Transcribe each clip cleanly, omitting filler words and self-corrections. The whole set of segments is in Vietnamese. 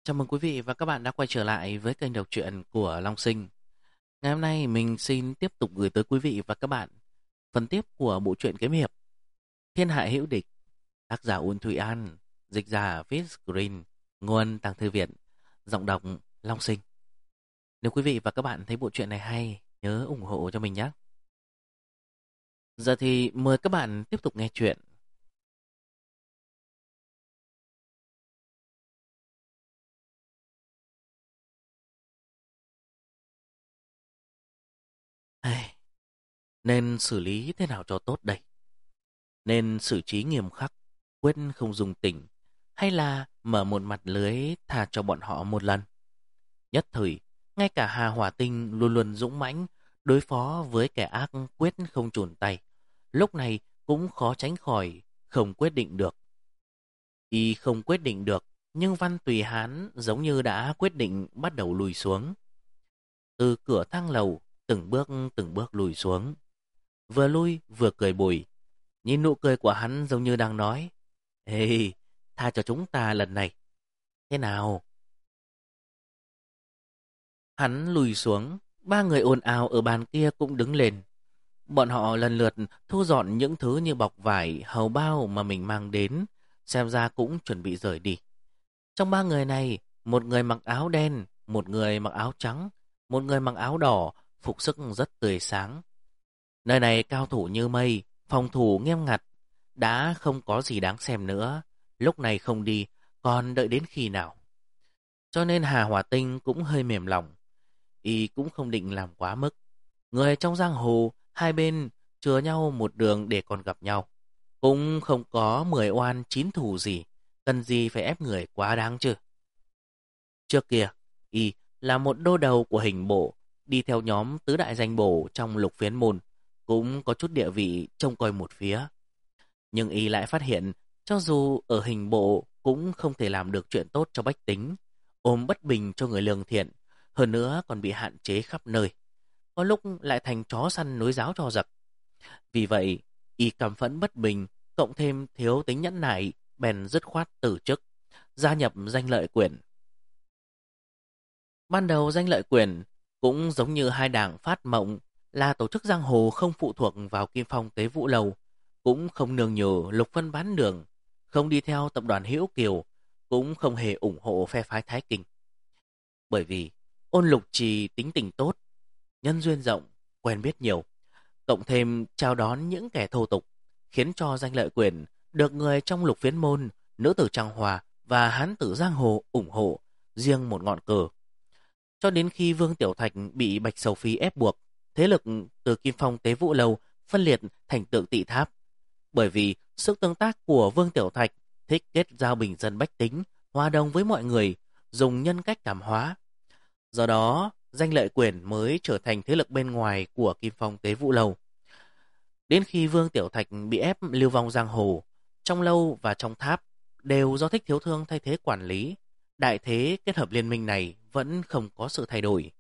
Chào mừng quý vị và các bạn đã quay trở lại với kênh đọc truyện của Long Sinh. Ngày hôm nay mình xin tiếp tục gửi tới quý vị và các bạn phần tiếp của bộ truyện kiếm hiệp Thiên Hạ Hữu Địch, tác giả Uông Thụy An, dịch giả Viết Green, nguồn Tàng Thư Viện, giọng đọc Long Sinh. Nếu quý vị và các bạn thấy bộ truyện này hay, nhớ ủng hộ cho mình nhé. Giờ thì mời các bạn tiếp tục nghe chuyện. Ai, nên xử lý thế nào cho tốt đây? Nên xử trí nghiêm khắc, quyết không dùng tình, hay là mở một mặt lưới tha cho bọn họ một lần? Nhất thời, ngay cả Hà Hỏa Tinh luôn luôn dũng mãnh đối phó với kẻ ác quyết không chùn tay. Lúc này cũng khó tránh khỏi không quyết định được. Y không quyết định được, nhưng Văn Tùy Hán giống như đã quyết định bắt đầu lùi xuống. Từ cửa thang lầu, từng bước lùi xuống. Vừa lui vừa cười bùi. Nhìn nụ cười của hắn giống như đang nói: "Ê, tha cho chúng ta lần này. Thế nào?" Hắn lùi xuống, ba người ồn ào ở bàn kia cũng đứng lên. Bọn họ lần lượt thu dọn những thứ như bọc vải, hầu bao mà mình mang đến, xem ra cũng chuẩn bị rời đi. Trong ba người này, một người mặc áo đen, một người mặc áo trắng, một người mặc áo đỏ, phục sức rất tươi sáng. Nơi này cao thủ như mây, phòng thủ nghiêm ngặt, đã không có gì đáng xem nữa. Lúc này không đi, còn đợi đến khi nào? Cho nên Hà Hỏa Tinh cũng hơi mềm lòng. Y cũng không định làm quá mức. Người trong giang hồ, hai bên chừa nhau một đường để còn gặp nhau. Cũng không có 10 oan 9 thù gì, cần gì phải ép người quá đáng chứ. Trước kia, Y là một đô đầu của hình bộ, đi theo nhóm tứ đại danh bổ trong lục phiến môn, cũng có chút địa vị trông coi một phía. Nhưng Y lại phát hiện, cho dù ở hình bộ cũng không thể làm được chuyện tốt cho bách tính, ôm bất bình cho người lương thiện, hơn nữa còn bị hạn chế khắp nơi. Có lúc lại thành chó săn nối giáo cho giặc. Vì vậy, Y cảm phẫn bất bình, cộng thêm thiếu tính nhẫn nại, bèn dứt khoát từ chức, gia nhập danh lợi quyền. Ban đầu danh lợi quyền cũng giống như hai đảng Phát Mộng, là tổ chức giang hồ không phụ thuộc vào Kim Phong Tế Vũ Lầu, cũng không nương nhờ Lục Vân Bán Đường, không đi theo tập đoàn Hữu Kiều, cũng không hề ủng hộ phe phái Thái Kinh. Bởi vì Ôn Lục Trì tính tình tốt, nhân duyên rộng, quen biết nhiều, cộng thêm chào đón những kẻ thô tục, khiến cho danh lợi quyền được người trong lục phiến môn, nữ tử Trang Hòa và hán tử giang hồ ủng hộ riêng một ngọn cờ. Cho đến khi Vương Tiểu Thạch bị Bạch Sầu Phi ép buộc, thế lực từ Kim Phong Tế Vũ Lâu phân liệt thành Tượng Tị Tháp. Bởi vì sức tương tác của Vương Tiểu Thạch thích kết giao bình dân bách tính, hòa đồng với mọi người, dùng nhân cách cảm hóa. Do đó, danh lợi quyền mới trở thành thế lực bên ngoài của Kim Phong Tế Vũ Lâu. Đến khi Vương Tiểu Thạch bị ép lưu vong giang hồ, trong lâu và trong tháp đều do Thích Thiếu Thương thay thế quản lý, đại thế kết hợp liên minh này vẫn không có sự thay đổi.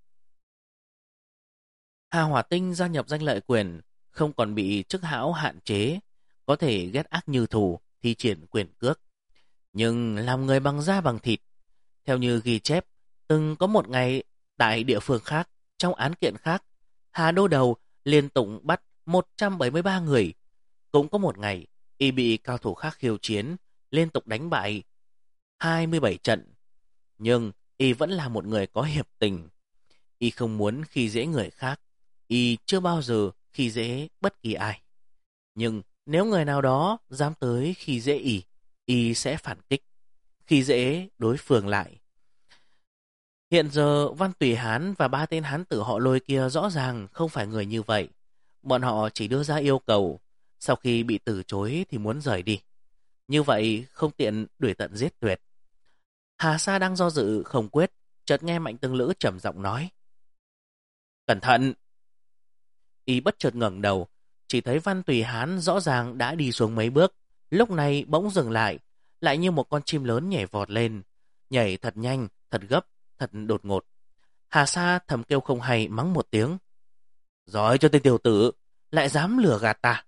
Hà Hỏa Tinh gia nhập danh lợi quyền, không còn bị chức hão hạn chế, có thể ghét ác như thù, thi triển quyền cước. Nhưng làm người bằng da bằng thịt, theo như ghi chép, từng có một ngày tại địa phương khác, trong án kiện khác, Hà Đô Đầu liên tục bắt 173 người. Cũng có một ngày, y bị cao thủ khác khiêu chiến, liên tục đánh bại 27 trận. Nhưng y vẫn là một người có hiệp tình. Y không muốn khi dễ người khác. Y chưa bao giờ khi dễ bất kỳ ai. Nhưng nếu người nào đó dám tới khi dễ y sẽ phản kích, khi dễ đối phương lại. Hiện giờ Văn Tùy Hán và ba tên hán tử họ Lôi kia rõ ràng không phải người như vậy. Bọn họ chỉ đưa ra yêu cầu, sau khi bị từ chối thì muốn rời đi. Như vậy không tiện đuổi tận giết tuyệt. Hà Sa đang do dự không quyết, chợt nghe Mạnh Tương Lữ trầm giọng nói: "Cẩn thận!" Y bất chợt ngẩng đầu, chỉ thấy Văn Tùy Hán rõ ràng đã đi xuống mấy bước, lúc này bỗng dừng lại, lại như một con chim lớn nhảy vọt lên, nhảy thật nhanh, thật gấp, thật đột ngột. Hà Sa thầm kêu không hay, mắng một tiếng: "Giỏi cho tên tiểu tử, lại dám lừa gạt ta!"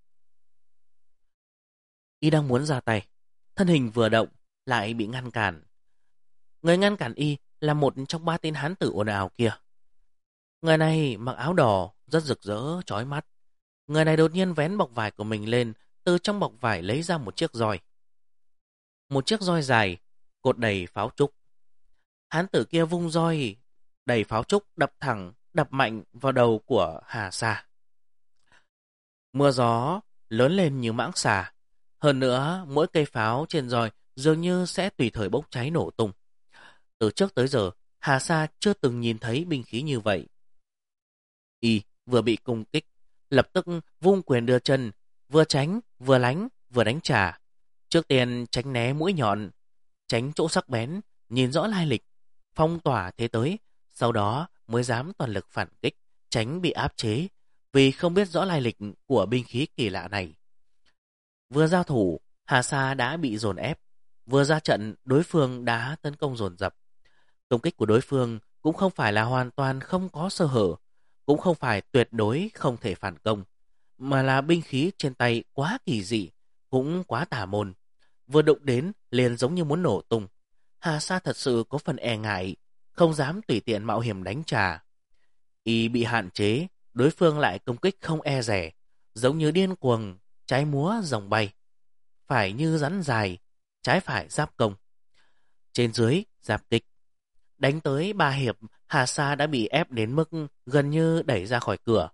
Y đang muốn ra tay, thân hình vừa động lại bị ngăn cản. Người ngăn cản y là một trong ba tên hán tử ồn ào kia. Người này mặc áo đỏ, rất rực rỡ, chói mắt. Người này đột nhiên vén bọc vải của mình lên, từ trong bọc vải lấy ra một chiếc roi. Một chiếc roi dài, cột đầy pháo trúc. Hán tử kia vung roi đầy pháo trúc đập thẳng, đập mạnh vào đầu của Hà Sa. Mưa gió lớn lên như mãng xà. Hơn nữa, mỗi cây pháo trên roi dường như sẽ tùy thời bốc cháy nổ tung. Từ trước tới giờ, Hà Sa chưa từng nhìn thấy binh khí như vậy. Y vừa bị công kích, lập tức vung quyền đưa chân, vừa tránh, vừa lánh, vừa đánh trả. Trước tiên tránh né mũi nhọn, tránh chỗ sắc bén, nhìn rõ lai lịch, phong tỏa thế tới, sau đó mới dám toàn lực phản kích, tránh bị áp chế, vì không biết rõ lai lịch của binh khí kỳ lạ này. Vừa giao thủ, Hà Sa đã bị dồn ép, vừa ra trận đối phương đã tấn công dồn dập. Công kích của đối phương cũng không phải là hoàn toàn không có sơ hở, cũng không phải tuyệt đối không thể phản công, mà là binh khí trên tay quá kỳ dị, cũng quá tà môn. Vừa đụng đến liền giống như muốn nổ tung. Hà Sa thật sự có phần e ngại, không dám tùy tiện mạo hiểm đánh trả. Y bị hạn chế, đối phương lại công kích không e dè, giống như điên cuồng, trái múa rồng bay. Phải như rắn dài, trái phải giáp công. Trên dưới, giáp kích. Đánh tới 3 hiệp, Hà Sa đã bị ép đến mức gần như đẩy ra khỏi cửa.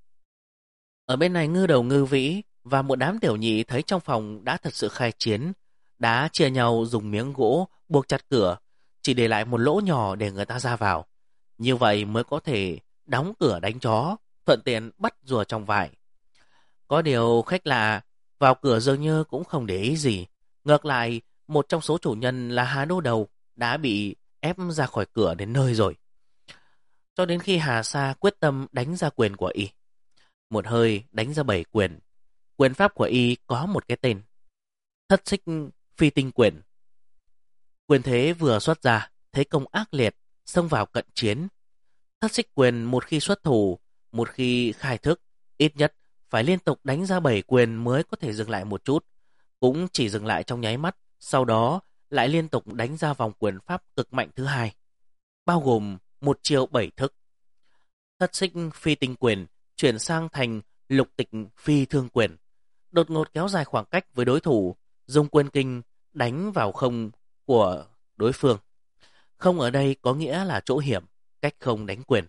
Ở bên này ngư đầu ngư vĩ và một đám tiểu nhị thấy trong phòng đã thật sự khai chiến, đã chia nhau dùng miếng gỗ buộc chặt cửa, chỉ để lại một lỗ nhỏ để người ta ra vào. Như vậy mới có thể đóng cửa đánh chó, thuận tiện bắt rùa trong vải. Có điều khách lạ vào cửa dường như cũng không để ý gì. Ngược lại, một trong số chủ nhân là Hà Đô Đầu đã bị ép ra khỏi cửa đến nơi rồi. Cho đến khi Hà Sa quyết tâm đánh ra quyền của y. Một hơi đánh ra 7 quyền. Quyền pháp của y có một cái tên: Thất xích phi tinh quyền. Quyền thế vừa xuất ra, thế công ác liệt, xông vào cận chiến. Thất xích quyền một khi xuất thủ, một khi khai thức, ít nhất phải liên tục đánh ra 7 quyền mới có thể dừng lại một chút. Cũng chỉ dừng lại trong nháy mắt, sau đó lại liên tục đánh ra vòng quyền pháp cực mạnh thứ hai, bao gồm một chiêu 7 thức. Thất xích phi tinh quyền chuyển sang thành lục tịch phi thương quyền, đột ngột kéo dài khoảng cách với đối thủ, dùng quyền kinh đánh vào không của đối phương. Không ở đây có nghĩa là chỗ hiểm, cách không đánh quyền.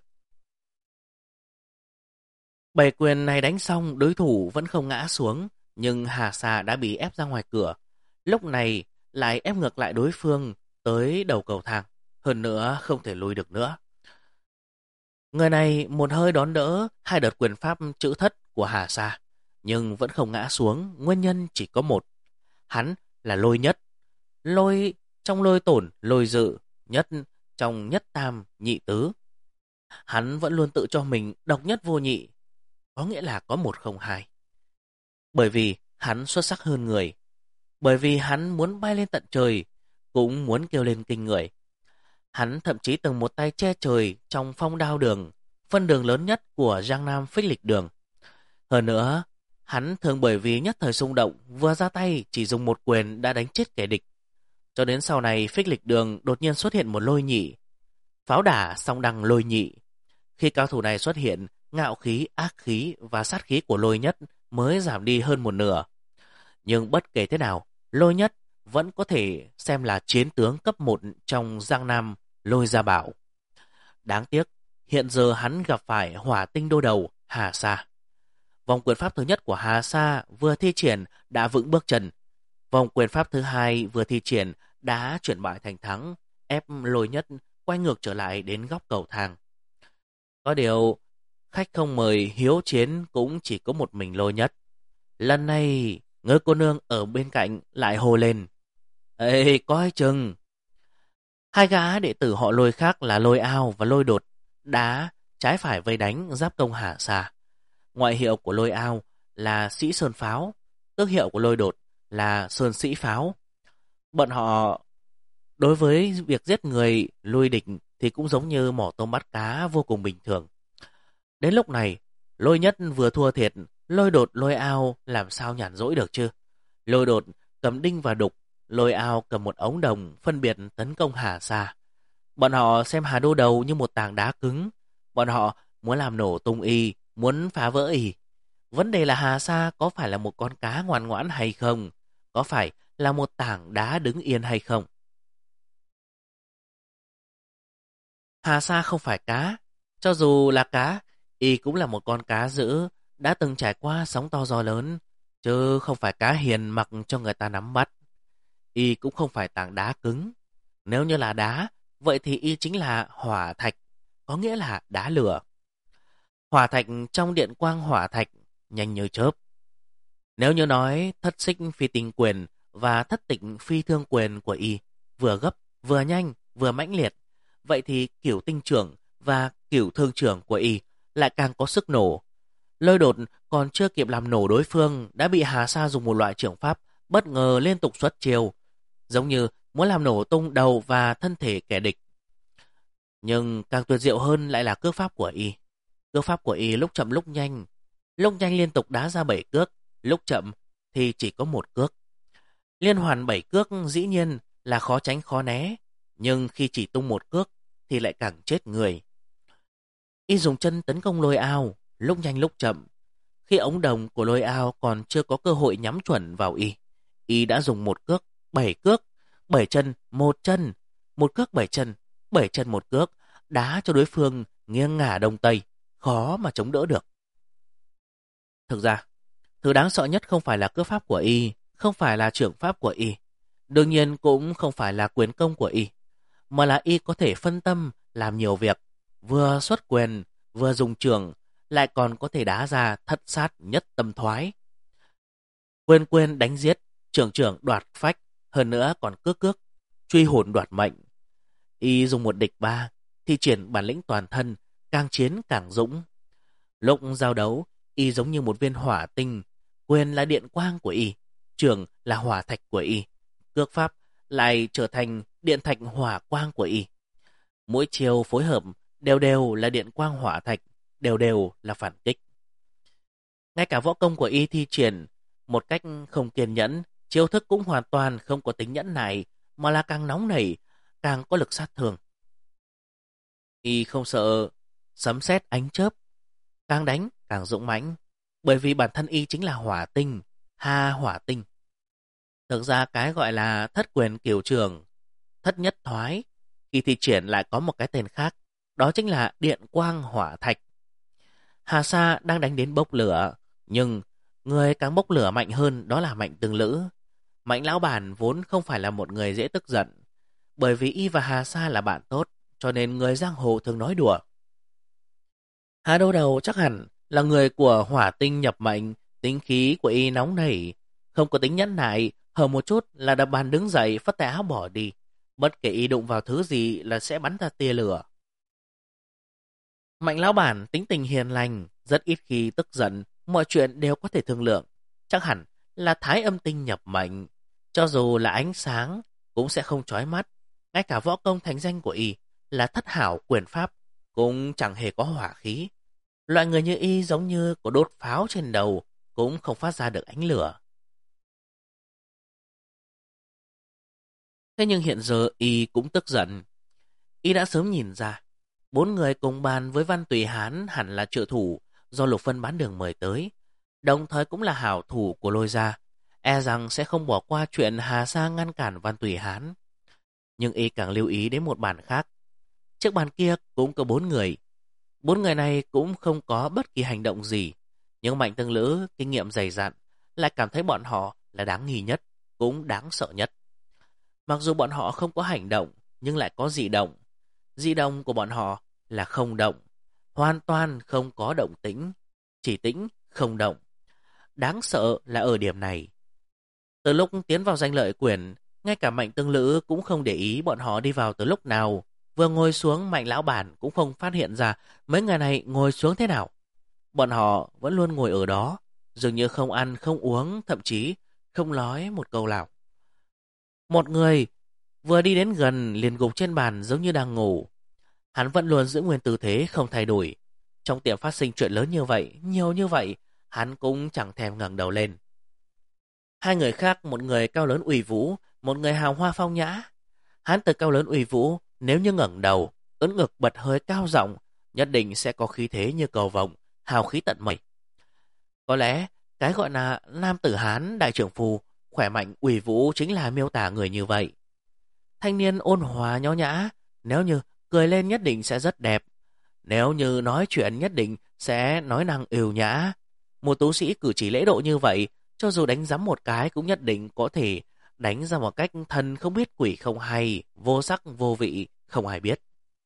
7 quyền này đánh xong, đối thủ vẫn không ngã xuống, nhưng Hà Sa đã bị ép ra ngoài cửa. Lúc này lại ép ngược lại đối phương tới đầu cầu thang, hơn nữa không thể lùi được nữa. Người này một hơi đón đỡ 2 đợt quyền pháp chữ thất của Hà Sa, nhưng vẫn không ngã xuống. Nguyên nhân chỉ có một: hắn là lôi nhất. Lôi trong lôi tổn, lôi dự, nhất trong nhất tam nhị tứ. Hắn vẫn luôn tự cho mình độc nhất vô nhị, có nghĩa là có 1 không 2. Bởi vì hắn xuất sắc hơn người, bởi vì hắn muốn bay lên tận trời, cũng muốn kêu lên kinh người. Hắn thậm chí từng một tay che trời trong Phong Đao đường, phân đường lớn nhất của Giang Nam Phích Lịch đường. Hơn nữa, hắn thường bởi vì nhất thời xung động, vừa ra tay chỉ dùng 1 quyền đã đánh chết kẻ địch. Cho đến sau này Phích Lịch đường đột nhiên xuất hiện một lôi nhị, pháo đả song đăng lôi nhị. Khi cao thủ này xuất hiện, ngạo khí, ác khí và sát khí của lôi nhất mới giảm đi hơn 1/2. Nhưng bất kể thế nào, lôi nhất vẫn có thể xem là chiến tướng cấp 1 trong Giang Nam Lôi Gia Bảo. Đáng tiếc, hiện giờ hắn gặp phải hỏa tinh đô đầu Hà Sa. Vòng quyền pháp thứ nhất của Hà Sa vừa thi triển đã vững bước chân. Vòng quyền pháp thứ hai vừa thi triển đã chuyển bại thành thắng, ép lôi nhất quay ngược trở lại đến góc cầu thang. Có điều, khách không mời hiếu chiến cũng chỉ có một mình lôi nhất. Lần này, người cô nương ở bên cạnh lại hô lên: Ê, coi chừng! 2 gã đệ tử họ Lôi khác là Lôi Ao và Lôi Đột đã trái phải vây đánh giáp công Hà Sa. Ngoại hiệu của Lôi Ao là Sĩ Sơn Pháo, tước hiệu của Lôi Đột là Sơn Sĩ Pháo. Bọn họ đối với việc giết người lui địch thì cũng giống như mỏ tôm bắt cá, vô cùng bình thường. Đến lúc này, Lôi nhất vừa thua thiệt, Lôi Đột Lôi Ao làm sao nhàn rỗi được chứ. Lôi Đột cầm đinh và đục, Lôi Ao cầm một ống đồng phân biệt tấn công Hà Sa. Bọn họ xem Hà Đô Đầu như một tảng đá cứng. Bọn họ muốn làm nổ tung y, muốn phá vỡ y. Vấn đề là Hà Sa có phải là một con cá ngoan ngoãn hay không? Có phải là một tảng đá đứng yên hay không? Hà Sa không phải cá. Cho dù là cá, y cũng là một con cá dữ, đã từng trải qua sóng to gió lớn, chứ không phải cá hiền mặc cho người ta nắm bắt. Y cũng không phải tảng đá cứng. Nếu như là đá, vậy thì y chính là hỏa thạch, có nghĩa là đá lửa. Hỏa thạch trong điện quang hỏa thạch, nhanh như chớp. Nếu như nói thất xích phi tinh quyền và thất tịnh phi thương quyền của y vừa gấp, vừa nhanh, vừa mãnh liệt, vậy thì cửu tinh trưởng và cửu thương trưởng của y lại càng có sức nổ. Lôi Đột còn chưa kịp làm nổ đối phương đã bị Hà Sa dùng một loại trưởng pháp bất ngờ liên tục xuất chiêu, giống như muốn làm nổ tung đầu và thân thể kẻ địch. Nhưng càng tuyệt diệu hơn lại là cước pháp của y. Cước pháp của y lúc chậm lúc nhanh liên tục đá ra 7 cước, lúc chậm thì chỉ có một cước. Liên hoàn 7 cước dĩ nhiên là khó tránh khó né, nhưng khi chỉ tung một cước thì lại càng chết người. Y dùng chân tấn công Lôi Ao, lúc nhanh lúc chậm. Khi ống đồng của Lôi Ao còn chưa có cơ hội nhắm chuẩn vào y đã dùng một cước, 7 chân, một cước 7 chân một cước, đá cho đối phương nghiêng ngả đông tây, khó mà chống đỡ được. Thực ra, thứ đáng sợ nhất không phải là cước pháp của y, không phải là trưởng pháp của y, đương nhiên cũng không phải là quyền công của y, mà là y có thể phân tâm làm nhiều việc, vừa xuất quyền, vừa dùng trường, lại còn có thể đá ra thất sát nhất tâm thoái. Quyền đánh giết, trưởng đoạt phách, hơn nữa còn cước truy hồn đoạt mệnh. Y dùng một địch ba, thi triển bản lĩnh toàn thân, càng chiến càng dũng. Lúc giao đấu, y giống như một viên hỏa tinh, quyền là điện quang của y, trường là hỏa thạch của y, cước pháp lại trở thành điện thạch hỏa quang của y. Mỗi chiều phối hợp đều là điện quang hỏa thạch, đều là phản kích. Ngay cả võ công của y thi triển một cách không kiên nhẫn, chiêu thức cũng hoàn toàn không có tính nhẫn nại, mà là càng nóng nảy, càng có lực sát thương. Y không sợ sấm sét ánh chớp, càng đánh càng dũng mãnh, bởi vì bản thân y chính là hỏa tinh, hỏa tinh. Thực ra cái gọi là thất quyền cửu trường, thất nhất thoái, khi thi triển lại có một cái tên khác, đó chính là điện quang hỏa thạch. Hà Sa đang đánh đến bốc lửa, nhưng người càng bốc lửa mạnh hơn đó là Mạnh Tương Lữ. Mạnh lão bản vốn không phải là một người dễ tức giận, bởi vì y và Hà Sa là bạn tốt, cho nên người giang hồ thường nói đùa. Hà Đô Đầu chắc hẳn là người của hỏa tinh nhập mệnh, tính khí của y nóng nảy, không có tính nhẫn nại, hở một chút là đập bàn đứng dậy phất tay áo bỏ đi. Bất kể y đụng vào thứ gì là sẽ bắn ra tia lửa. Mạnh lão bản tính tình hiền lành, rất ít khi tức giận, mọi chuyện đều có thể thương lượng. Chắc hẳn là thái âm tinh nhập mệnh, cho dù là ánh sáng cũng sẽ không chói mắt. Ngay cả võ công thành danh của y là thất hảo quyền pháp cũng chẳng hề có hỏa khí. Loại người như y giống như có đốt pháo trên đầu cũng không phát ra được ánh lửa. Thế nhưng hiện giờ y cũng tức giận. Y đã sớm nhìn ra, 4 người cùng bàn với Văn Tùy Hán hẳn là trợ thủ do Lục Vân Bán Đường mời tới, đồng thời cũng là hảo thủ của Lôi gia, e rằng sẽ không bỏ qua chuyện Hà Sa ngăn cản Văn Tùy Hán. Nhưng y càng lưu ý đến một bàn khác. Chiếc bàn kia cũng có 4 người. 4 người này cũng không có bất kỳ hành động gì, nhưng Mạnh Tương Lữ kinh nghiệm dày dặn lại cảm thấy bọn họ là đáng nghi nhất, cũng đáng sợ nhất. Mặc dù bọn họ không có hành động, nhưng lại có dị động. Dị động của bọn họ là không động, hoàn toàn không có động tĩnh, chỉ tĩnh không động. Đáng sợ là ở điểm này. Từ lúc tiến vào danh lợi quyền, ngay cả Mạnh Tương Lữ cũng không để ý bọn họ đi vào từ lúc nào. Vừa ngồi xuống, Mạnh lão bản cũng không phát hiện ra mấy người này ngồi xuống thế nào. Bọn họ vẫn luôn ngồi ở đó, dường như không ăn, không uống, thậm chí không nói một câu nào. Một người vừa đi đến gần liền gục trên bàn giống như đang ngủ. Hắn vẫn luôn giữ nguyên tư thế không thay đổi. Trong tiệm phát sinh chuyện lớn như vậy, nhiều như vậy, hắn cũng chẳng thèm ngẩng đầu lên. Hai người khác, một người cao lớn uy vũ, một người hào hoa phong nhã. Hán tử cao lớn uy vũ, nếu như ngẩng đầu, ưỡn ngực bật hơi cao giọng, nhất định sẽ có khí thế như cầu vồng, hào khí tận mây. Có lẽ cái gọi là nam tử Hán đại trưởng phu, khỏe mạnh uy vũ chính là miêu tả người như vậy. Thanh niên ôn hòa nho nhã, nếu như cười lên nhất định sẽ rất đẹp, nếu như nói chuyện nhất định sẽ nói năng ưu nhã. Một tú sĩ cử chỉ lễ độ như vậy, cho dù đánh giấm một cái cũng nhất định có thể đánh ra một cách thần không biết quỷ không hay, vô sắc vô vị, không ai biết.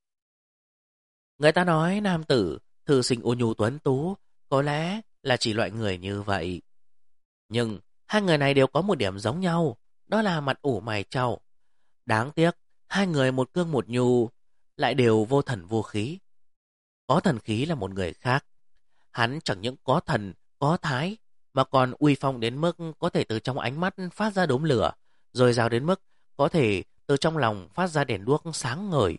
Người ta nói nam tử, thư sinh ôn nhu tuấn tú, có lẽ là chỉ loại người như vậy. Nhưng hai người này đều có một điểm giống nhau, đó là mặt ủ mày trao. Đáng tiếc, hai người một cương một nhu, lại đều vô thần vô khí. Có thần khí là một người khác. Hắn chẳng những có thần, có thái, mà còn uy phong đến mức có thể từ trong ánh mắt phát ra đốm lửa, rồi rào đến mức có thể từ trong lòng phát ra đèn đuốc sáng ngời.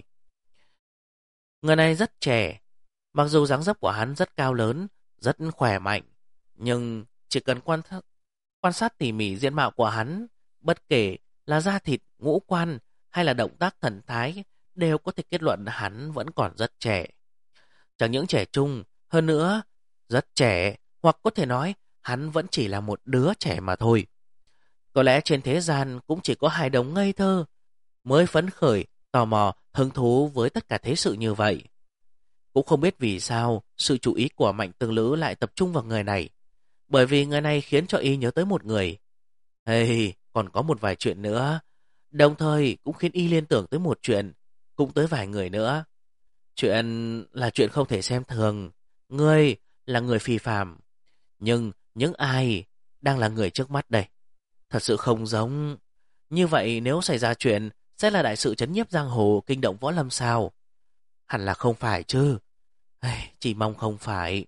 Người này rất trẻ, mặc dù dáng dấp của hắn rất cao lớn, rất khỏe mạnh, nhưng chỉ cần quan sát tỉ mỉ diện mạo của hắn, bất kể là da thịt, ngũ quan hay là động tác thần thái, đều có thể kết luận hắn vẫn còn rất trẻ. Chẳng những trẻ trung, hơn nữa, rất trẻ, hoặc có thể nói hắn vẫn chỉ là một đứa trẻ mà thôi. Có lẽ trên thế gian cũng chỉ có hai đống ngây thơ mới phấn khởi, tò mò, hứng thú với tất cả thế sự như vậy. Cũng không biết vì sao sự chú ý của Mạnh Tương Lữ lại tập trung vào người này. Bởi vì người này khiến cho y nhớ tới một người. Hey, còn có một vài chuyện nữa. Đồng thời cũng khiến y liên tưởng tới một chuyện, cũng tới vài người nữa. Chuyện là chuyện không thể xem thường. Ngươi là người phi phàm. Nhưng những ai đang là người trước mắt đây? Thật sự không giống. Như vậy nếu xảy ra chuyện, sẽ là đại sự chấn nhiếp giang hồ, kinh động võ lâm sao? Hẳn là không phải chứ. Chỉ mong không phải.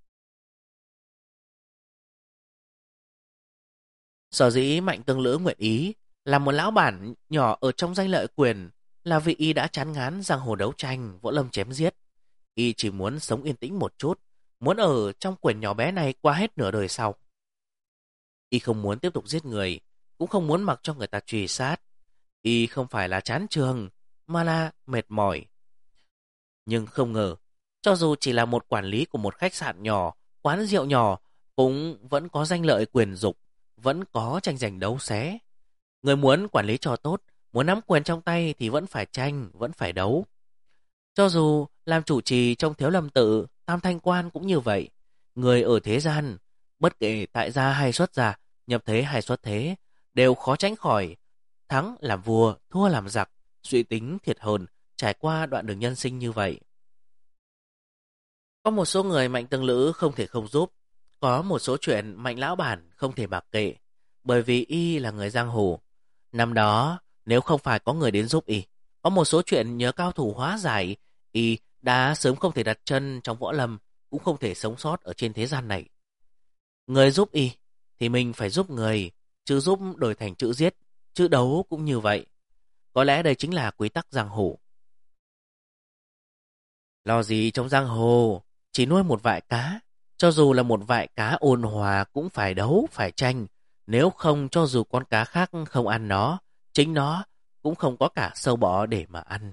Sở dĩ Mạnh Tương Lữ nguyện ý là một lão bản nhỏ ở trong danh lợi quyền là vì y đã chán ngán giang hồ đấu tranh, võ lâm chém giết. Y chỉ muốn sống yên tĩnh một chút, muốn ở trong quyền nhỏ bé này qua hết nửa đời sau. Y không muốn tiếp tục giết người, cũng không muốn mặc cho người ta truy sát. Y không phải là chán trường, mà là mệt mỏi. Nhưng không ngờ, cho dù chỉ là một quản lý của một khách sạn nhỏ, quán rượu nhỏ, cũng vẫn có danh lợi quyền dục, vẫn có tranh giành đấu xé. Người muốn quản lý cho tốt, muốn nắm quyền trong tay thì vẫn phải tranh, vẫn phải đấu. Cho dù làm chủ trì trong Thiếu Lâm Tự, Tam Thanh Quan cũng như vậy. Người ở thế gian, bất kể tại gia hay xuất gia, nhập thế hay xuất thế, đều khó tránh khỏi thắng làm vua, thua làm giặc, suy tính thiệt hơn, trải qua đoạn đường nhân sinh như vậy. Có một số người Mạnh Tương Lữ không thể không giúp, có một số chuyện Mạnh Lão Bản không thể mặc kệ, bởi vì y là người giang hồ. Năm đó, nếu không phải có người đến giúp y, có một số chuyện nhờ cao thủ hóa giải, y đã sớm không thể đặt chân trong võ lâm, cũng không thể sống sót ở trên thế gian này. Người giúp y, thì mình phải giúp người, chữ giúp đổi thành chữ giết, chữ đấu cũng như vậy. Có lẽ đây chính là quy tắc giang hồ. Lo gì trong giang hồ, chỉ nuôi một vại cá. Cho dù là một vại cá ôn hòa cũng phải đấu, phải tranh. Nếu không cho dù con cá khác không ăn nó, chính nó cũng không có cả sâu bọ để mà ăn.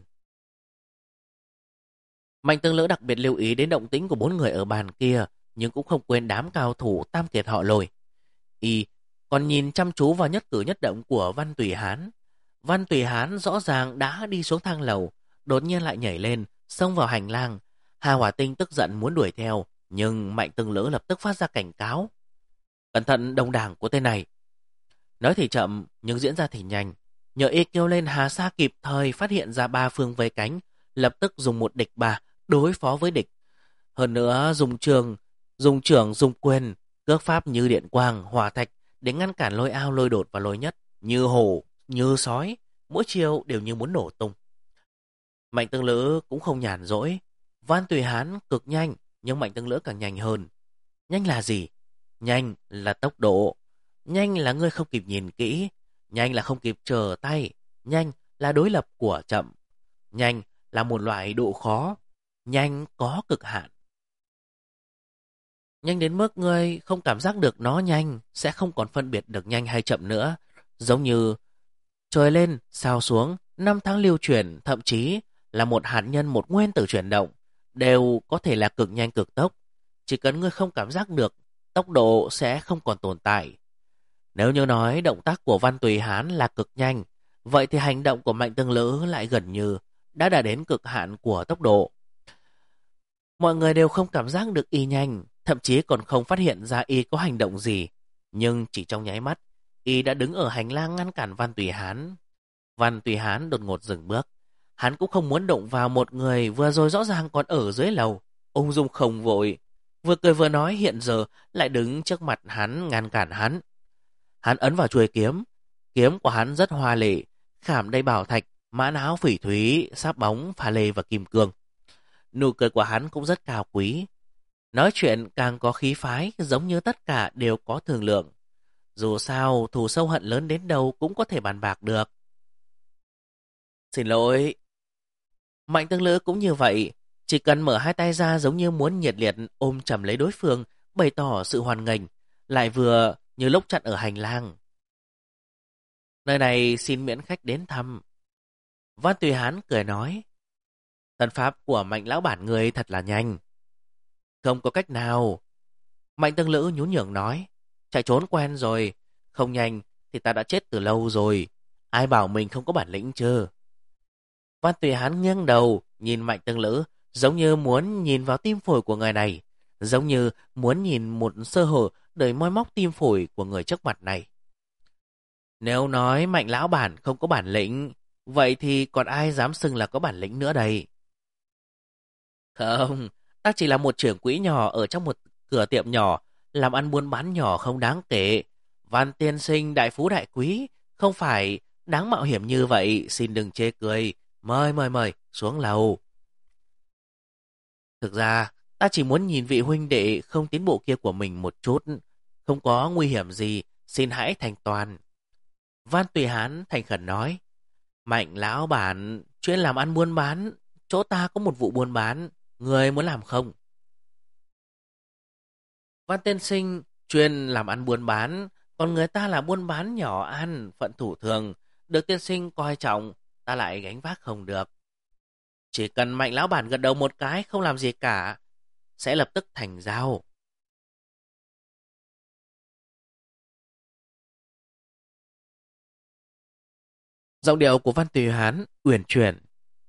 Mạnh Tương Lữ đặc biệt lưu ý đến động tĩnh của bốn người ở bàn kia, nhưng cũng không quên đám cao thủ tam kiệt họ Lôi. Y còn nhìn chăm chú vào nhất cử nhất động của Văn Tùy Hán. Văn Tùy Hán rõ ràng đã đi xuống thang lầu, đột nhiên lại nhảy lên, xông vào hành lang. Hà Hỏa Tinh tức giận muốn đuổi theo, nhưng Mạnh Tương Lữ lập tức phát ra cảnh cáo. Cẩn thận đồng đảng của tên này. Nói thì chậm, nhưng diễn ra thì nhanh. Nhờ y kêu lên Hà Sa kịp thời phát hiện ra ba phương vây cánh, lập tức dùng một địch ba đối phó với địch. Hơn nữa dùng trưởng, dùng quyền, cước pháp như điện quang, hỏa thạch để ngăn cản Lôi Ao, Lôi Đột và Lôi Nhất, như hổ, như sói, mỗi chiều đều như muốn nổ tung. Mạnh Tương Lữ cũng không nhàn rỗi. Văn Tùy Hán cực nhanh, nhưng Mạnh Tương Lữ càng nhanh hơn. Nhanh là gì? Nhanh là tốc độ. Nhanh là ngươi không kịp nhìn kỹ. Nhanh là không kịp trở tay. Nhanh là đối lập của chậm. Nhanh là một loại độ khó. Nhanh có cực hạn. Nhanh đến mức ngươi không cảm giác được nó nhanh, sẽ không còn phân biệt được nhanh hay chậm nữa. Giống như Trời lên, sao xuống, năm tháng lưu chuyển, thậm chí là một hạt nhân, một nguyên tử chuyển động, đều có thể là cực nhanh cực tốc. Chỉ cần ngươi không cảm giác được, tốc độ sẽ không còn tồn tại. Nếu như nói động tác của Văn Tùy Hán là cực nhanh, vậy thì hành động của Mạnh Tương Lữ lại gần như đã đạt đến cực hạn của tốc độ. Mọi người đều không cảm giác được y nhanh, thậm chí còn không phát hiện ra y có hành động gì. Nhưng chỉ trong nháy mắt, y đã đứng ở hành lang ngăn cản Văn Tùy Hán. Văn Tùy Hán đột ngột dừng bước. Hắn cũng không muốn động vào một người vừa rồi rõ ràng còn ở dưới lầu. Ung dung không vội, vừa cười vừa nói hiện giờ lại đứng trước mặt hắn ngăn cản hắn. Hắn ấn vào chuôi kiếm. Kiếm của hắn rất hoa lệ, khảm đầy bảo thạch, mã não phỉ thúy, sáp bóng, pha lê và kim cương. Nụ cười của hắn cũng rất cao quý. Nói chuyện càng có khí phái, giống như tất cả đều có thương lượng. Dù sao, thù sâu hận lớn đến đâu cũng có thể bàn bạc được. Xin lỗi. Mạnh Tương Lữ cũng như vậy. Chỉ cần mở hai tay ra giống như muốn nhiệt liệt ôm chầm lấy đối phương, bày tỏ sự hoan nghênh, lại vừa như lúc chặn ở hành lang. Nơi này xin miễn khách đến thăm. Văn Tùy Hán cười nói. Thần pháp của Mạnh lão bản người thật là nhanh. Không có cách nào. Mạnh Tương Lữ nhún nhường nói. Chạy trốn quen rồi. Không nhanh thì ta đã chết từ lâu rồi. Ai bảo mình không có bản lĩnh chứ. Văn Tùy Hán nghiêng đầu nhìn Mạnh Tương Lữ, giống như muốn nhìn vào tim phổi của người này, giống như muốn nhìn một sơ hở đời moi móc tim phổi của người trước mặt này. Nếu nói Mạnh lão bản không có bản lĩnh, vậy thì còn ai dám xưng là có bản lĩnh nữa đây? Không, ta chỉ là một trưởng quỹ nhỏ ở trong một cửa tiệm nhỏ, làm ăn buôn bán nhỏ không đáng kể. Văn tiên sinh đại phú đại quý, không phải đáng mạo hiểm như vậy, xin đừng chê cười. Mời mời mời, xuống lầu. Thực ra, ta chỉ muốn nhìn vị huynh đệ không tiến bộ kia của mình một chút. Không có nguy hiểm gì, xin hãy thành toàn. Văn Tùy Hán thành khẩn nói. Mạnh lão bản, chuyên làm ăn buôn bán, chỗ ta có một vụ buôn bán, người muốn làm không? Văn tiên sinh chuyên làm ăn buôn bán, còn người ta là buôn bán nhỏ ăn, phận thủ thường, được tiên sinh coi trọng, ta lại gánh vác không được. Chỉ cần Mạnh lão bản gật đầu một cái không làm gì cả, sẽ lập tức thành giao. Giọng điệu của Văn Tùy Hán uyển chuyển.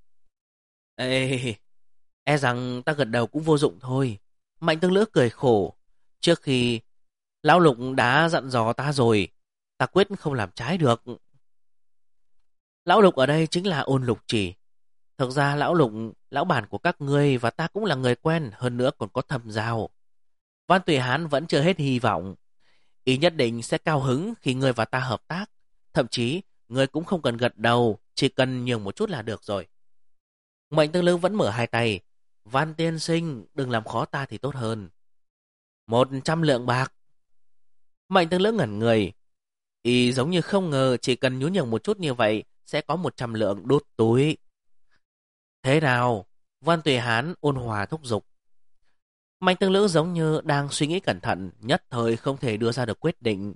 Ê, e rằng ta gật đầu cũng vô dụng thôi. Mạnh Tương Lữ cười khổ. Trước khi Lão Lục đã dặn dò ta rồi, ta quyết không làm trái được. Lão Lục ở đây chính là Ôn Lục Chỉ. Thực ra Lão Lục, lão bản của các ngươi và ta cũng là người quen, hơn nữa còn có thâm giao. Văn Tùy Hán vẫn chưa hết hy vọng. Ý nhất định sẽ cao hứng khi ngươi và ta hợp tác. Thậm chí, ngươi cũng không cần gật đầu, chỉ cần nhường một chút là được rồi. Mạnh Tương Lữ vẫn mở hai tay. Văn tiên sinh, đừng làm khó ta thì tốt hơn. 100 lượng bạc. Mạnh Tương Lữ ngẩn người. Y giống như không ngờ chỉ cần nhún nhường một chút như vậy sẽ có 100 lượng đút túi. Thế nào? Văn Tùy Hán ôn hòa thúc giục. Mạnh Tương Lữ giống như đang suy nghĩ cẩn thận, nhất thời không thể đưa ra được quyết định.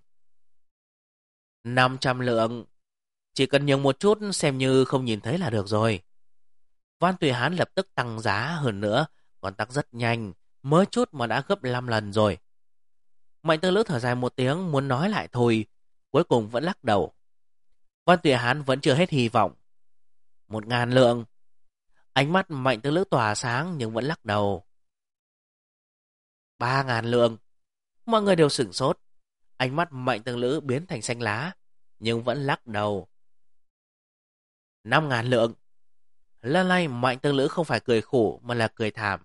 500 lượng. Chỉ cần nhường một chút xem như không nhìn thấy là được rồi. Văn Tùy Hán lập tức tăng giá hơn nữa, còn tăng rất nhanh, mới chút mà đã gấp 5 lần rồi. Mạnh Tương Lữ thở dài một tiếng muốn nói lại thôi, cuối cùng vẫn lắc đầu. Văn Tùy Hán vẫn chưa hết hy vọng. 1000 lượng. Ánh mắt Mạnh Tương Lữ tỏa sáng nhưng vẫn lắc đầu. 3000 lượng. Mọi người đều sửng sốt. Ánh mắt Mạnh Tương Lữ biến thành xanh lá, nhưng vẫn lắc đầu. 5000 lượng. Lần này Mạnh Tương Lữ không phải cười khổ mà là cười thảm.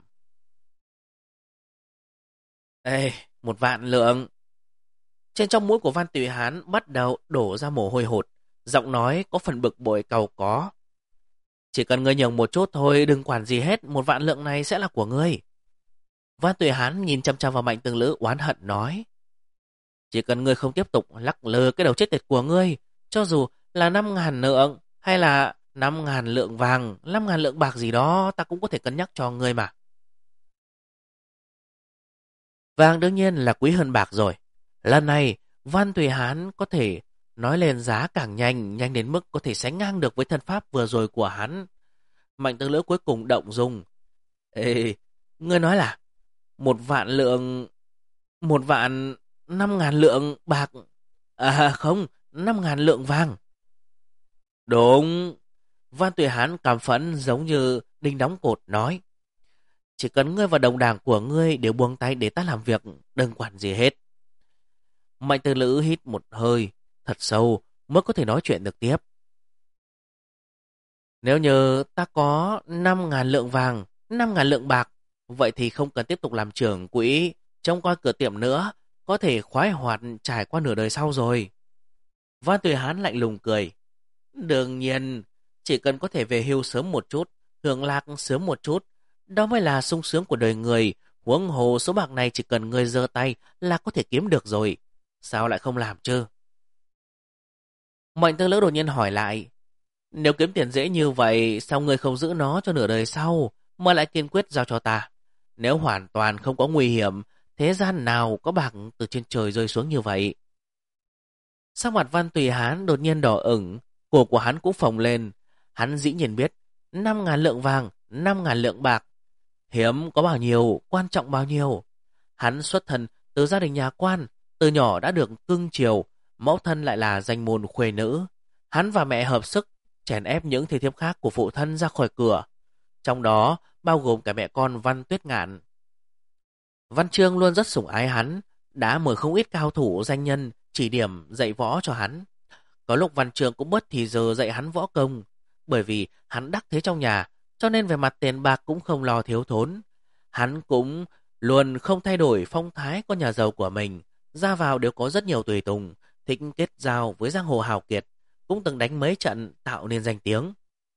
Ê, 1.000.000 lượng. Trên trong mũi của Văn Tùy Hán bắt đầu đổ ra mồ hôi hột, giọng nói có phần bực bội cau có. Chỉ cần ngươi nhường một chút thôi, đừng quản gì hết, 1.000.000 lượng này sẽ là của ngươi. Văn Tùy Hán nhìn chăm chăm vào Mạnh Tương Lữ oán hận nói. Chỉ cần ngươi không tiếp tục lắc lư cái đầu chết tiệt của ngươi, cho dù là 5.000 lượng hay là 5.000 lượng vàng, 5.000 lượng bạc gì đó, ta cũng có thể cân nhắc cho ngươi mà. Vàng đương nhiên là quý hơn bạc rồi. Lần này, Văn Tùy Hán có thể Nói lên giá càng nhanh, nhanh đến mức có thể sánh ngang được với thân pháp vừa rồi của hắn. Mạnh Tương Lữ cuối cùng động dung. Ê, ngươi nói là 1 vạn lượng, 1 vạn 5.000 lượng bạc. À không, 5.000 lượng vàng. Đúng. Văn Tùy Hán cảm phẫn giống như đinh đóng cột nói. Chỉ cần ngươi và đồng đảng của ngươi đều buông tay để ta làm việc, đừng quản gì hết. Mạnh Tư Lữ hít một hơi thật sâu mới có thể nói chuyện được tiếp. Nếu như ta có 5.000 lượng vàng, 5.000 lượng bạc, vậy thì không cần tiếp tục làm trưởng quỹ, trông coi cửa tiệm nữa, có thể khoái hoạt trải qua nửa đời sau rồi. Văn Tùy Hán lạnh lùng cười. Đương nhiên, chỉ cần có thể về hưu sớm một chút, hưởng lạc sớm một chút, đó mới là sung sướng của đời người. Huống hồ số bạc này chỉ cần người giơ tay là có thể kiếm được rồi. Sao lại không làm chứ? Mạnh Tư Lữ đột nhiên hỏi lại. Nếu kiếm tiền dễ như vậy, sao người không giữ nó cho nửa đời sau, mà lại kiên quyết giao cho ta? Nếu hoàn toàn không có nguy hiểm, thế gian nào có bạc từ trên trời rơi xuống như vậy? Sắc mặt Văn Tùy Hán đột nhiên đỏ ửng, cổ của hắn cũng phồng lên. Hắn dĩ nhiên biết, 5.000 lượng vàng, 5.000 lượng bạc. Hiếm có bao nhiêu, quan trọng bao nhiêu. Hắn xuất thân từ gia đình nhà quan, từ nhỏ đã được cưng chiều, mẫu thân lại là danh môn khuê nữ. Hắn và mẹ hợp sức, chèn ép những thị thiếp khác của phụ thân ra khỏi cửa. Trong đó, bao gồm cả mẹ con Văn Tuyết Ngạn. Văn Chương luôn rất sủng ái hắn, đã mời không ít cao thủ danh nhân chỉ điểm dạy võ cho hắn. Có lúc Văn Chương cũng bớt thì giờ dạy hắn võ công, bởi vì hắn đắc thế trong nhà, cho nên về mặt tiền bạc cũng không lo thiếu thốn. Hắn cũng luôn không thay đổi phong thái con nhà giàu của mình, ra vào đều có rất nhiều tùy tùng, thích kết giao với giang hồ hào kiệt, cũng từng đánh mấy trận tạo nên danh tiếng.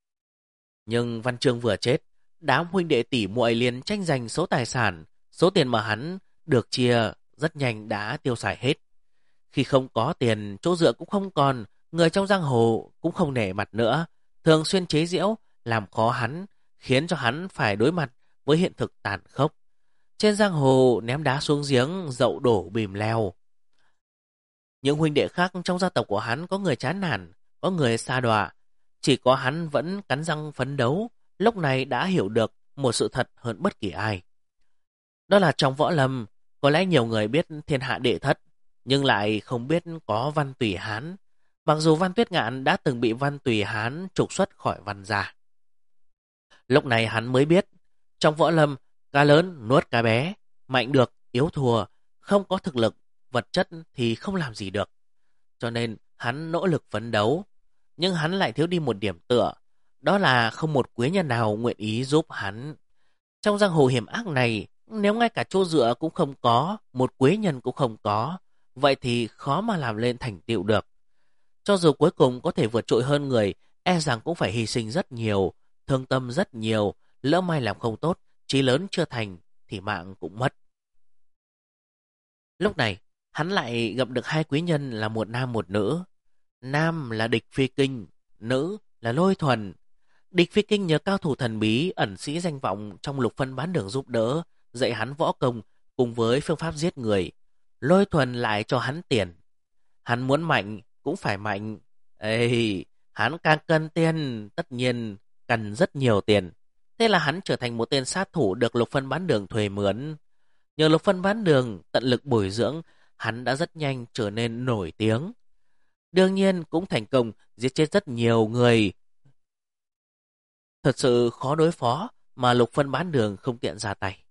Nhưng Văn Chương vừa chết, đám huynh đệ tỷ muội liền tranh giành số tài sản, số tiền mà hắn được chia rất nhanh đã tiêu xài hết. Khi không có tiền, chỗ dựa cũng không còn, người trong giang hồ cũng không nể mặt nữa, thường xuyên chế giễu, làm khó hắn, khiến cho hắn phải đối mặt với hiện thực tàn khốc. Trên giang hồ ném đá xuống giếng, dậu đổ bìm leo. Những huynh đệ khác trong gia tộc của hắn có người chán nản, có người sa đọa, chỉ có hắn vẫn cắn răng phấn đấu, lúc này đã hiểu được một sự thật hơn bất kỳ ai. Đó là trong võ lâm, có lẽ nhiều người biết thiên hạ đệ thất, nhưng lại không biết có Văn Tùy Hán. Mặc dù Văn Tuyết Ngạn đã từng bị Văn Tùy Hán trục xuất khỏi Văn gia. Lúc này hắn mới biết, trong võ lâm, cá lớn nuốt cá bé, mạnh được, yếu thua, không có thực lực, vật chất thì không làm gì được. Cho nên hắn nỗ lực phấn đấu, nhưng hắn lại thiếu đi một điểm tựa, đó là không một quý nhân nào nguyện ý giúp hắn. Trong giang hồ hiểm ác này, nếu ngay cả chỗ dựa cũng không có, một quý nhân cũng không có, vậy thì khó mà làm lên thành tựu được. Cho dù cuối cùng có thể vượt trội hơn người, e rằng cũng phải hy sinh rất nhiều, thương tâm rất nhiều, lỡ may làm không tốt, chí lớn chưa thành thì mạng cũng mất. Lúc này, hắn lại gặp được hai quý nhân là một nam một nữ. Nam là Địch Phi Kinh, nữ là Lôi Thuần. Địch Phi Kinh nhờ cao thủ thần bí, ẩn sĩ danh vọng trong Lục Phân Bán Đường giúp đỡ, dạy hắn võ công cùng với phương pháp giết người. Lôi Thuần lại cho hắn tiền. Hắn muốn mạnh cũng phải mạnh. Ê, hắn càng cần tiền, tất nhiên cần rất nhiều tiền. Thế là hắn trở thành một tên sát thủ được Lục Phân Bán Đường thuê mướn. Nhờ Lục Phân Bán Đường tận lực bồi dưỡng, hắn đã rất nhanh trở nên nổi tiếng. Đương nhiên cũng thành công giết chết rất nhiều người. Thật sự khó đối phó mà Lục Phân Bán Đường không tiện ra tay.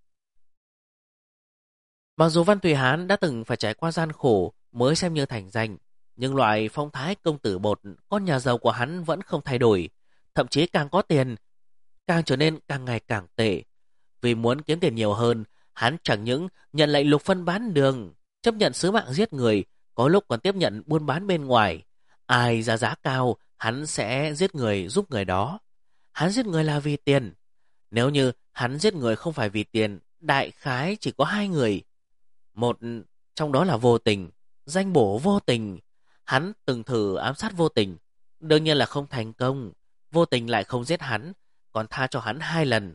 Mặc dù Văn Tùy Hán đã từng phải trải qua gian khổ mới xem như thành danh, nhưng loại phong thái công tử bột, con nhà giàu của hắn vẫn không thay đổi. Thậm chí càng có tiền, càng trở nên càng ngày càng tệ. Vì muốn kiếm tiền nhiều hơn, hắn chẳng những nhận lệnh Lục Phân Bán Đường, chấp nhận sứ mạng giết người, có lúc còn tiếp nhận buôn bán bên ngoài. Ai ra giá cao, hắn sẽ giết người giúp người đó. Hắn giết người là vì tiền. Nếu như hắn giết người không phải vì tiền, đại khái chỉ có hai người. Một trong đó là Vô Tình, danh bổ Vô Tình. Hắn từng thử ám sát Vô Tình, đương nhiên là không thành công. Vô Tình lại không giết hắn, còn tha cho hắn 2 lần.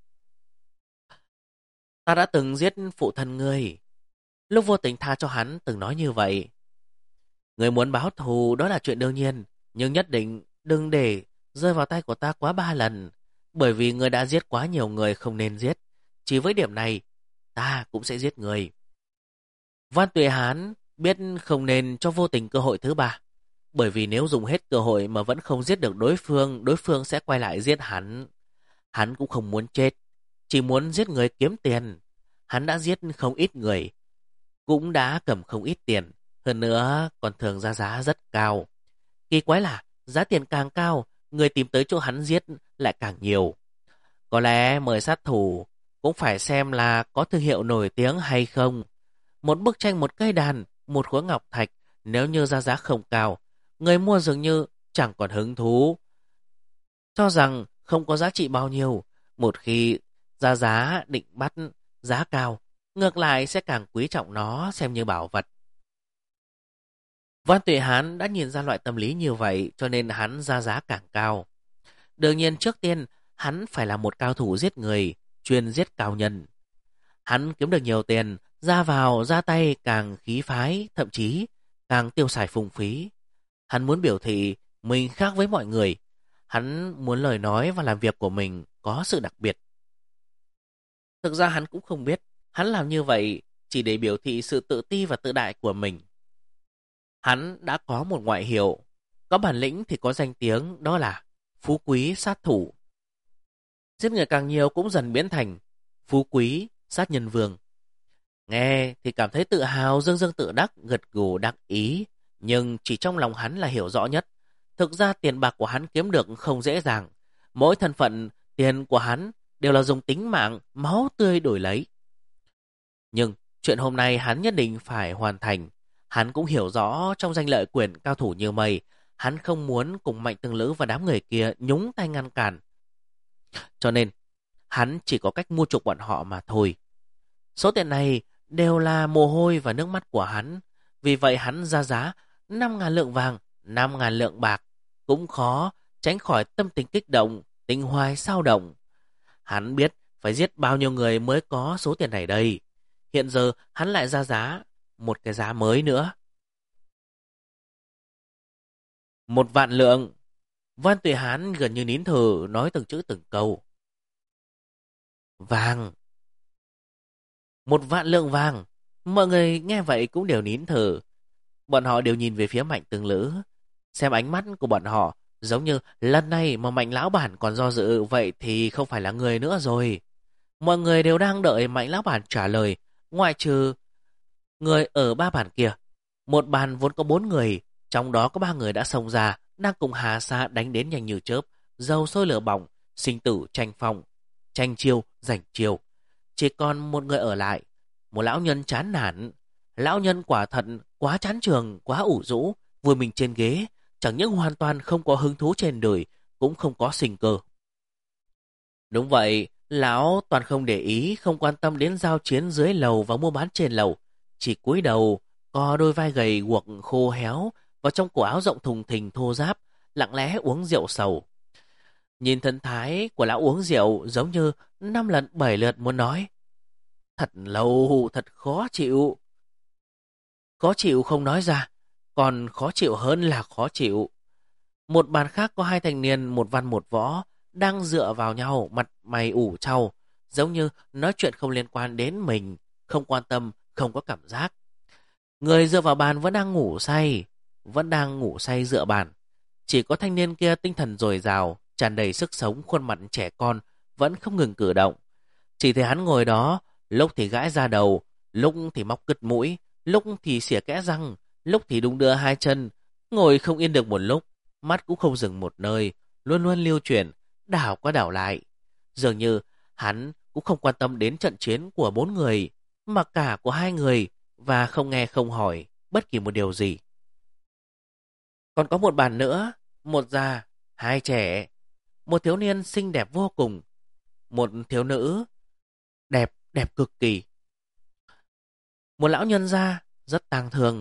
Ta đã từng giết phụ thân ngươi. Lúc Vô Tình tha cho hắn từng nói như vậy. Người muốn báo thù đó là chuyện đương nhiên, nhưng nhất định đừng để rơi vào tay của ta quá 3 lần, bởi vì người đã giết quá nhiều người không nên giết. Chỉ với điểm này, ta cũng sẽ giết người. Văn Tuệ Hán biết không nên cho vô tình cơ hội thứ ba, bởi vì nếu dùng hết cơ hội mà vẫn không giết được đối phương sẽ quay lại giết hắn. Hắn cũng không muốn chết, chỉ muốn giết người kiếm tiền. Hắn đã giết không ít người, cũng đã cầm không ít tiền, hơn nữa còn thường ra giá rất cao. Kỳ quái là giá tiền càng cao, người tìm tới chỗ hắn giết lại càng nhiều. Có lẽ mời sát thủ cũng phải xem là có thương hiệu nổi tiếng hay không. Một bức tranh, một cây đàn, một khối ngọc thạch, nếu như ra giá không cao, người mua dường như chẳng còn hứng thú, cho rằng không có giá trị bao nhiêu. Một khi ra giá định bắt giá cao, ngược lại sẽ càng quý trọng nó xem như bảo vật. Văn Tuệ Hán đã nhìn ra loại tâm lý như vậy, cho nên hắn ra giá càng cao. Đương nhiên trước tiên hắn phải là một cao thủ giết người, chuyên giết cao nhân. Hắn kiếm được nhiều tiền, ra vào ra tay càng khí phái, thậm chí càng tiêu xài phung phí. Hắn muốn biểu thị mình khác với mọi người. Hắn muốn lời nói và làm việc của mình có sự đặc biệt. Thực ra hắn cũng không biết, hắn làm như vậy chỉ để biểu thị sự tự ti và tự đại của mình. Hắn đã có một ngoại hiệu, có bản lĩnh thì có danh tiếng, đó là phú quý sát thủ. Giết người càng nhiều cũng dần biến thành phú quý sát nhân vương. Nghe thì cảm thấy tự hào, dương dương tự đắc, gật gù đắc ý. Nhưng chỉ trong lòng hắn là hiểu rõ nhất. Thực ra tiền bạc của hắn kiếm được không dễ dàng. Mỗi thân phận, tiền của hắn đều là dùng tính mạng, máu tươi đổi lấy. Nhưng chuyện hôm nay hắn nhất định phải hoàn thành. Hắn cũng hiểu rõ trong danh lợi quyền cao thủ như mây, hắn không muốn cùng Mạnh Tương Lữ và đám người kia nhúng tay ngăn cản. Cho nên, hắn chỉ có cách mua chuộc bọn họ mà thôi. Số tiền này đều là mồ hôi và nước mắt của hắn. Vì vậy hắn ra giá 5.000 lượng vàng, 5.000 lượng bạc. Cũng khó tránh khỏi tâm tình kích động, tình hoài sao động. Hắn biết phải giết bao nhiêu người mới có số tiền này đây. Hiện giờ hắn lại ra giá một cái giá mới nữa. 1.000 lượng. Văn Tuệ Hán gần như nín thở nói từng chữ từng câu. Vàng. 1.000 lượng vàng. Mọi người nghe vậy cũng đều nín thở. Bọn họ đều nhìn về phía Mạnh Tương Lữ. Xem ánh mắt của bọn họ giống như lần này mà Mạnh lão bản còn do dự, vậy thì không phải là người nữa rồi. Mọi người đều đang đợi Mạnh lão bản trả lời, ngoại trừ người ở 3 bàn kia. Một bàn vốn có 4 người, trong đó có 3 người đã xông ra, đang cùng Hà Sa đánh đến nhanh như chớp, dầu sôi lửa bỏng, sinh tử tranh phong, tranh chiêu giành chiêu. Chỉ còn một người ở lại, một lão nhân chán nản. Lão nhân quả thật quá chán trường, quá ủ rũ, vùi mình trên ghế, chẳng những hoàn toàn không có hứng thú trên đời, cũng không có sinh cơ. Đúng vậy, lão toàn không để ý, không quan tâm đến giao chiến dưới lầu và mua bán trên lầu, chỉ cúi đầu, co đôi vai gầy guộc khô héo vào trong cổ áo rộng thùng thình thô ráp, lặng lẽ uống rượu sầu. Nhìn thân thái của lão uống rượu giống như 5 lần 7 lượt muốn nói: thật lâu, thật khó chịu. Khó chịu không nói ra, còn khó chịu hơn là khó chịu. Một bàn khác có 2 thanh niên, một văn một võ, đang dựa vào nhau, mặt mày ủ trâu, giống như nói chuyện không liên quan đến mình, không quan tâm, không có cảm giác. Người dựa vào bàn vẫn đang ngủ say dựa bàn. Chỉ có thanh niên kia tinh thần dồi dào, tràn đầy sức sống, khuôn mặt trẻ con, vẫn không ngừng cử động. Chỉ thấy hắn ngồi đó, lúc thì gãi ra đầu, lúc thì móc cứt mũi, lúc thì xỉa kẽ răng, lúc thì đung đưa 2 chân, ngồi không yên được một lúc, mắt cũng không dừng một nơi, luôn luôn lưu chuyển, đảo qua đảo lại. Dường như hắn cũng không quan tâm đến trận chiến của 4 người, mà cả của 2 người, và không nghe không hỏi bất kỳ một điều gì. Còn có một bàn nữa, một già, 2 trẻ, một thiếu niên xinh đẹp vô cùng, một thiếu nữ đẹp, đẹp cực kỳ. Một lão nhân gia rất tang thương.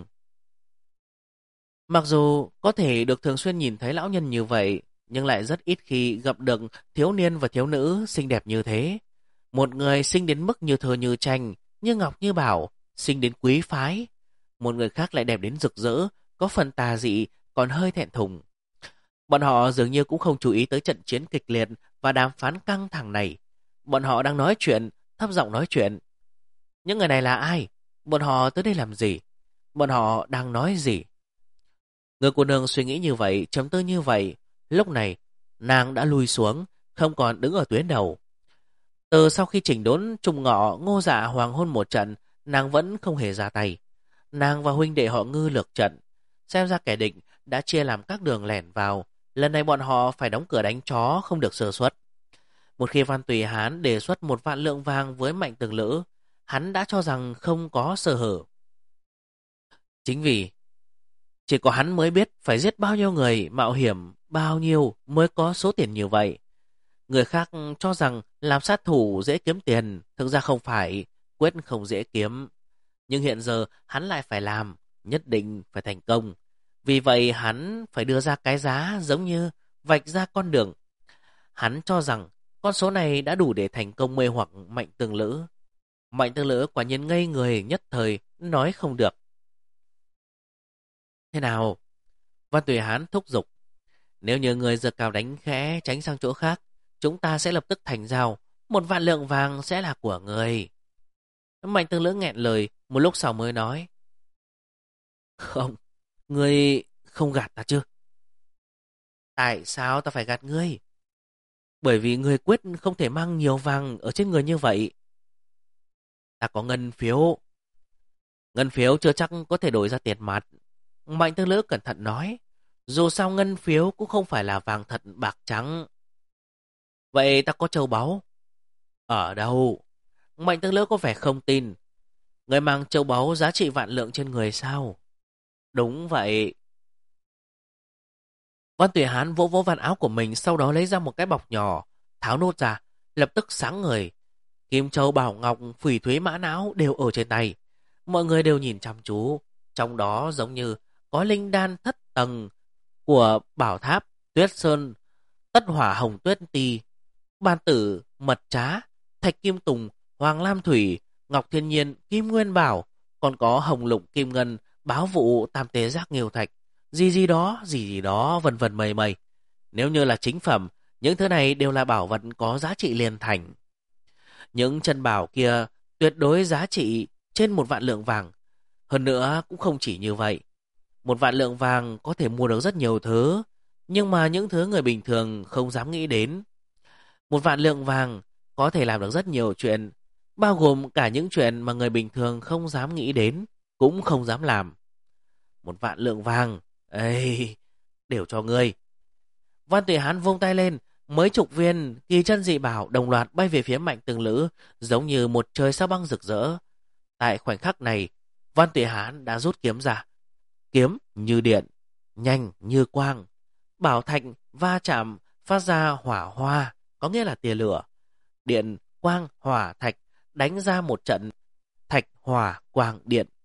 Mặc dù có thể được thường xuyên nhìn thấy lão nhân như vậy, nhưng lại rất ít khi gặp được thiếu niên và thiếu nữ xinh đẹp như thế. Một người xinh đến mức như thơ như tranh, như ngọc như bảo, xinh đến quý phái. Một người khác lại đẹp đến rực rỡ, có phần tà dị, còn hơi thẹn thùng. Bọn họ dường như cũng không chú ý tới trận chiến kịch liệt và đàm phán căng thẳng này. Bọn họ đang nói chuyện, thấp giọng nói chuyện. Những người này là ai? Bọn họ tới đây làm gì? Bọn họ đang nói gì? Người cô nương suy nghĩ như vậy, trầm tư như vậy. Lúc này, nàng đã lui xuống, không còn đứng ở tuyến đầu. Từ sau khi chỉnh đốn trùng ngọ Ngô Dạ hoàng hôn một trận, nàng vẫn không hề ra tay. Nàng và huynh đệ họ Ngư lược trận. Xem ra kẻ địch đã chia làm các đường lẻn vào. Lần này bọn họ phải đóng cửa đánh chó, không được sơ suất. Một khi Văn Tùy Hán đề xuất 1.000.000 lượng vàng với Mạnh Tường Lữ, hắn đã cho rằng không có sơ hở. Chính vì chỉ có hắn mới biết phải giết bao nhiêu người, mạo hiểm bao nhiêu mới có số tiền như vậy. Người khác cho rằng làm sát thủ dễ kiếm tiền, thực ra không phải, quyết không dễ kiếm. Nhưng hiện giờ hắn lại phải làm, nhất định phải thành công. Vì vậy hắn phải đưa ra cái giá giống như vạch ra con đường. Hắn cho rằng con số này đã đủ để thành công mê hoặc Mạnh Tường Lữ. Mạnh Tường Lữ quả nhiên ngây người nhất thời, nói không được. Thế nào? Văn Tùy Hán thúc giục. Nếu như người giơ cao đánh khẽ tránh sang chỗ khác, chúng ta sẽ lập tức thành giao. 1.000.000 lượng vàng sẽ là của người. Mạnh Tường Lữ nghẹn lời, một lúc sau mới nói. Không, ngươi không gạt ta chứ? Tại sao ta phải gạt ngươi? Bởi vì ngươi quyết không thể mang nhiều vàng ở trên người như vậy. Ta có ngân phiếu. Ngân phiếu chưa chắc có thể đổi ra tiền mặt. Mạnh Tường Lữ cẩn thận nói. Dù sao ngân phiếu cũng không phải là vàng thật bạc trắng. Vậy ta có châu báu? Ở đâu? Mạnh Tường Lữ có vẻ không tin. Người mang châu báu giá trị 1.000.000 lượng trên người sao? Đúng vậy. Văn Tùy Hán vỗ vỗ vạt áo của mình, sau đó lấy ra một cái bọc nhỏ, tháo nốt ra, lập tức sáng người. Kim châu bảo ngọc, phỉ thúy mã não đều ở trên tay. Mọi người đều nhìn chăm chú. Trong đó giống như có linh đan thất tầng của bảo tháp, tuyết sơn, tất hỏa hồng tuyết ti, ban tử, mật trá, thạch kim tùng, hoàng lam thủy, ngọc thiên nhiên, kim nguyên bảo, còn có hồng lục kim ngân, báo vụ, tam tế giác nghiêu thạch, gì đó, vân vân mây mây. Nếu như là chính phẩm, những thứ này đều là bảo vật có giá trị liền thành. Những chân bảo kia tuyệt đối giá trị trên 1.000.000 lượng vàng. Hơn nữa cũng không chỉ như vậy. 1.000.000 lượng vàng có thể mua được rất nhiều thứ, nhưng mà những thứ người bình thường không dám nghĩ đến. 1.000.000 lượng vàng có thể làm được rất nhiều chuyện, bao gồm cả những chuyện mà người bình thường không dám nghĩ đến, cũng không dám làm. 1.000.000 lượng vàng, ê, đều cho ngươi. Văn Tùy Hán vung tay lên, mấy chục viên kỳ chân dị bảo đồng loạt bay về phía Mạnh Tường Lữ, giống như một trời sao băng rực rỡ. Tại khoảnh khắc này, Văn Tùy Hán đã rút kiếm ra. Kiếm như điện, nhanh như quang. Bảo thạch va chạm phát ra hỏa hoa, có nghĩa là tia lửa. Điện, quang, hỏa, thạch đánh ra một trận thạch hỏa quang điện.